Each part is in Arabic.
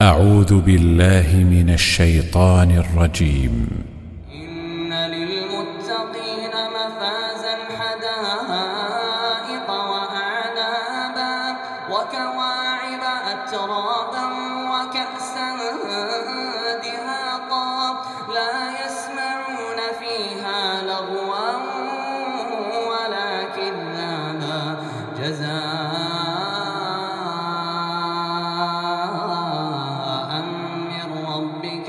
أعوذ بالله من الشيطان الرجيم. إن للمتقين مفازا حدائق وأعنابا وكواعب أترابا وكأسا دهاقا لا يسمعون فيها لغوا ولا كذابا جزاء من ربك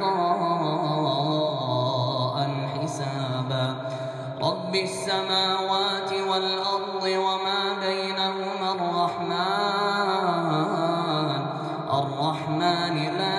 عطاء حسابا رب السماوات والأرض وما بينهما الرحمن لا